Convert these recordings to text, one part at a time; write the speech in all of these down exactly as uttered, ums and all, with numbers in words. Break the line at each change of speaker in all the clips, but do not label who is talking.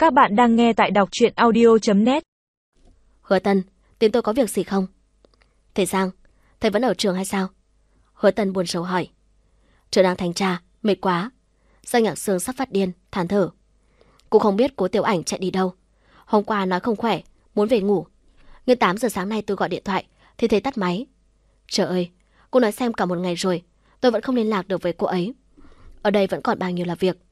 Các bạn đang nghe tại đọc truyện audio chấm net.
Hứa Tân, tìm tôi có việc gì không? Thầy Giang, thầy vẫn ở trường hay sao? Hứa Tân buồn rầu hỏi. Trường đang thanh tra, mệt quá. Giang Nhạc Sương sắp phát điên, than thở. Cũng không biết Cố Tiểu Ảnh chạy đi đâu. Hôm qua nói không khỏe, muốn về ngủ. Nhưng tám giờ sáng nay tôi gọi điện thoại thì thấy tắt máy. Trời ơi, cô nói xem cả một ngày rồi, tôi vẫn không liên lạc được với cô ấy. Ở đây vẫn còn bao nhiêu là việc.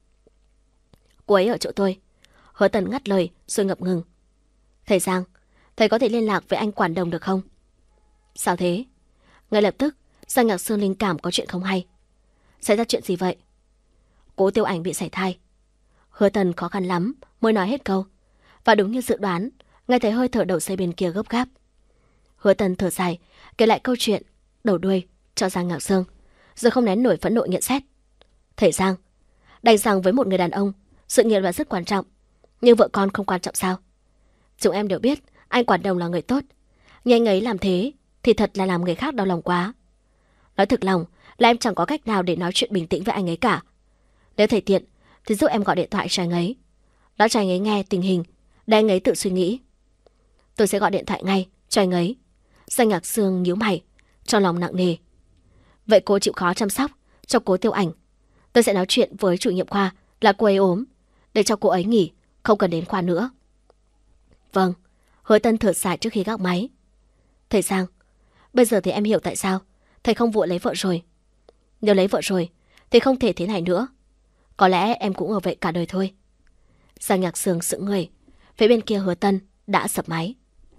Cô ấy ở chỗ tôi. Hứa Tân ngắt lời rồi ngập ngừng. Thầy Giang, thầy có thể liên lạc với anh quản đồng được không? Sao thế? Ngay lập tức, Giang Nhạc Sương linh cảm có chuyện không hay. Xảy ra chuyện gì vậy? Cố Tiểu Ảnh bị sảy thai. Hứa Tân khó khăn lắm mới nói hết câu. Và đúng như dự đoán, nghe thấy hơi thở đầu dây bên kia gấp gáp. Hứa Tân thở dài, kể lại câu chuyện đầu đuôi cho Giang Nhạc Sương, rồi không nén nổi phẫn nộ nhận xét. Thầy Giang, đành rằng với một người đàn ông, sự nghiệp là rất quan trọng, nhưng vợ con không quan trọng sao? Chúng em đều biết anh quản đồng là người tốt, nhưng anh ấy làm thế thì thật là làm người khác đau lòng quá. Nói thực lòng là em chẳng có cách nào để nói chuyện bình tĩnh với anh ấy cả. Nếu thầy tiện thì giúp em gọi điện thoại cho anh ấy, nói cho anh ấy nghe tình hình để anh ấy tự suy nghĩ. Tôi sẽ gọi điện thoại ngay cho anh ấy. Giang Nhạc Sương nhíu mày, trong lòng nặng nề. Vậy cô chịu khó chăm sóc cho Cố Tiểu Ảnh. Tôi sẽ nói chuyện với chủ nhiệm khoa là cô ấy ốm, để cho cô ấy nghỉ, không cần đến khoa nữa. Vâng. Hứa Tân thở dài trước khi gác máy. Thầy Giang, bây giờ thì em hiểu tại sao thầy không vội lấy vợ rồi. Nếu lấy vợ rồi thì không thể thế này nữa. Có lẽ em cũng ở vậy cả đời thôi. Giang Nhạc Sương sững người. Phía bên kia Hứa Tân đã sập máy.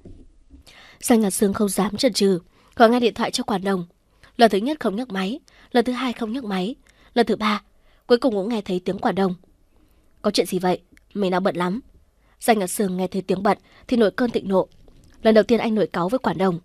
Giang Nhạc Sương không dám chần chừ, gọi ngay điện thoại cho quản đồng. Lần thứ nhất không nhấc máy, lần thứ hai không nhấc máy, lần thứ ba cuối cùng cũng nghe thấy tiếng quản đồng. Có chuyện gì vậy? Mình đang bận lắm. Giang Nhạc Sương nghe thấy tiếng bận thì nổi cơn thịnh nộ. Lần đầu tiên anh nổi cáu với quản đồng.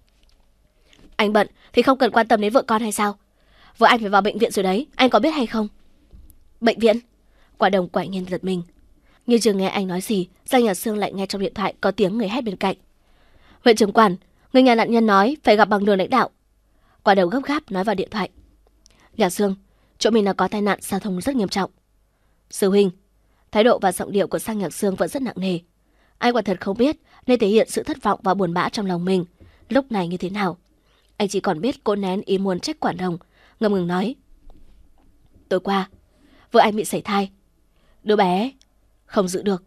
Anh bận thì không cần quan tâm đến vợ con hay sao? Vợ anh phải vào bệnh viện rồi đấy, anh có biết hay không? Bệnh viện? Quản đồng quả nhiên giật mình. Như chưa nghe anh nói gì, Giang Nhạc Sương lại nghe trong điện thoại có tiếng người hét bên cạnh. Huyện trưởng quản, người nhà nạn nhân nói phải gặp bằng đường lãnh đạo. Quản đồng gấp gáp nói vào điện thoại. Nhạc Sương, chỗ mình là có tai nạn giao thông rất nghiêm trọng. Sư huynh. Thái độ và giọng điệu của Giang Nhạc Sương vẫn rất nặng nề. Anh quả thật không biết nên thể hiện sự thất vọng và buồn bã trong lòng mình lúc này như thế nào. Anh chỉ còn biết cố nén ý muốn trách quản đồng, ngập ngừng nói. Tối qua, vợ anh bị sảy thai. Đứa bé không giữ được.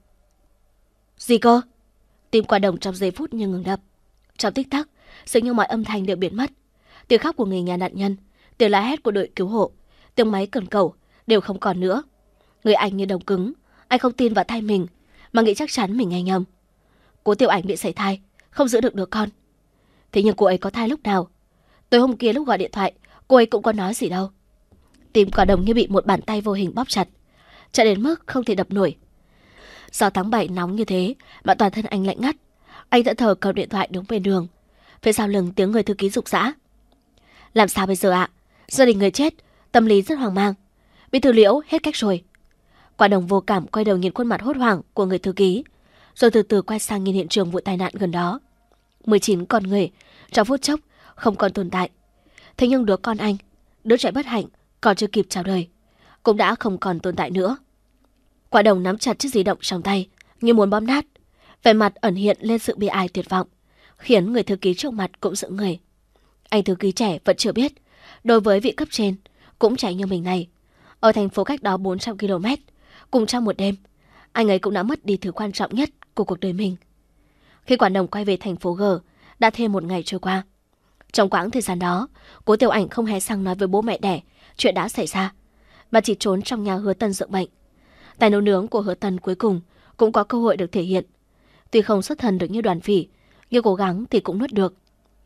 Gì cơ? Tim quản đồng trong giây phút như ngừng đập. Trong tích tắc, dường như mọi âm thanh đều biến mất. Tiếng khóc của người nhà nạn nhân, tiếng la hét của đội cứu hộ, tiếng máy cần cầu đều không còn nữa. Người anh như đồng cứng. Anh không tin vào thai mình, mà nghĩ chắc chắn mình nghe nhầm. Cố Tiểu Ảnh bị sảy thai, không giữ được đứa con. Thế nhưng cô ấy có thai lúc nào? Tối hôm kia lúc gọi điện thoại, cô ấy cũng có nói gì đâu. Tim quả đồng như bị một bàn tay vô hình bóp chặt, chặt đến mức không thể đập nổi. Do tháng bảy nóng như thế mà toàn thân anh lạnh ngắt. Anh thẫn thờ cầm điện thoại đứng bên đường. Phía sau lưng tiếng người thư ký rục rã. Làm sao bây giờ ạ? Gia đình người chết, tâm lý rất hoang mang. Bí thư Liễu hết cách rồi. Quản đồng vô cảm quay đầu nhìn khuôn mặt hốt hoảng của người thư ký, rồi từ từ quay sang nhìn hiện trường vụ tai nạn gần đó. mười chín con người trong phút chốc không còn tồn tại. Thế nhưng đứa con anh, đứa trẻ bất hạnh còn chưa kịp chào đời, cũng đã không còn tồn tại nữa. Quản đồng nắm chặt chiếc di động trong tay như muốn bóp nát, vẻ mặt ẩn hiện lên sự bi ai tuyệt vọng, khiến người thư ký trước mặt cũng sững người. Anh thư ký trẻ vẫn chưa biết, đối với vị cấp trên cũng trẻ như mình này, ở thành phố cách đó bốn trăm ki lô mét, cùng trong một đêm, anh ấy cũng đã mất đi thứ quan trọng nhất của cuộc đời mình. Khi quản đồng quay về thành phố G, đã thêm một ngày trôi qua. Trong quãng thời gian đó, Cố Tiểu Ảnh không hề sang nói với bố mẹ đẻ chuyện đã xảy ra, mà chỉ trốn trong nhà Hứa Tân dưỡng bệnh. Tài nấu nướng của Hứa Tân cuối cùng cũng có cơ hội được thể hiện. Tuy không xuất thần được như Đoàn Phỉ, nhưng cố gắng thì cũng nuốt được.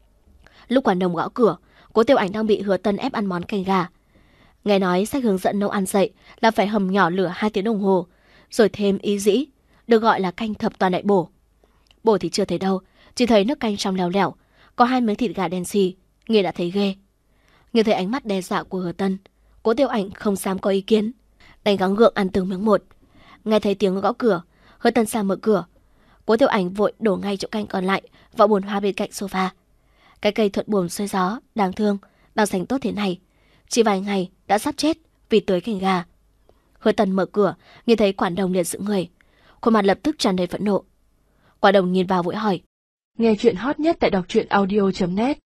Lúc quản đồng gõ cửa, Cố Tiểu Ảnh đang bị Hứa Tân ép ăn món canh gà. Nghe nói sách hướng dẫn nấu ăn dậy là phải hầm nhỏ lửa hai tiếng đồng hồ, rồi thêm ý dĩ, được gọi là canh thập toàn đại bổ. Bổ thì chưa thấy đâu, chỉ thấy nước canh trong lèo lẻo, có hai miếng thịt gà đen xì, nghe đã thấy ghê. Như thấy ánh mắt đe dọa của Hứa Tân, Cố Tiểu Ảnh không dám có ý kiến, đành gắng gượng ăn từng miếng một. Nghe thấy tiếng gõ cửa, Hứa Tân sang mở cửa. Cố Tiểu Ảnh vội đổ ngay chỗ canh còn lại vào bồn hoa bên cạnh sofa. Cái cây thuận buồm xuôi gió, đáng thương, đang dành tốt thế này, chỉ vài ngày đã sắp chết vì tưới canh gà. Hứa Tân mở cửa, nhìn thấy quản đồng liền sững người. khuôn mặt lập tức tràn đầy phẫn nộ. Quả Đồng nhìn vào vội hỏi.
Nghe chuyện hot nhất tại đọc truyện audio chấm net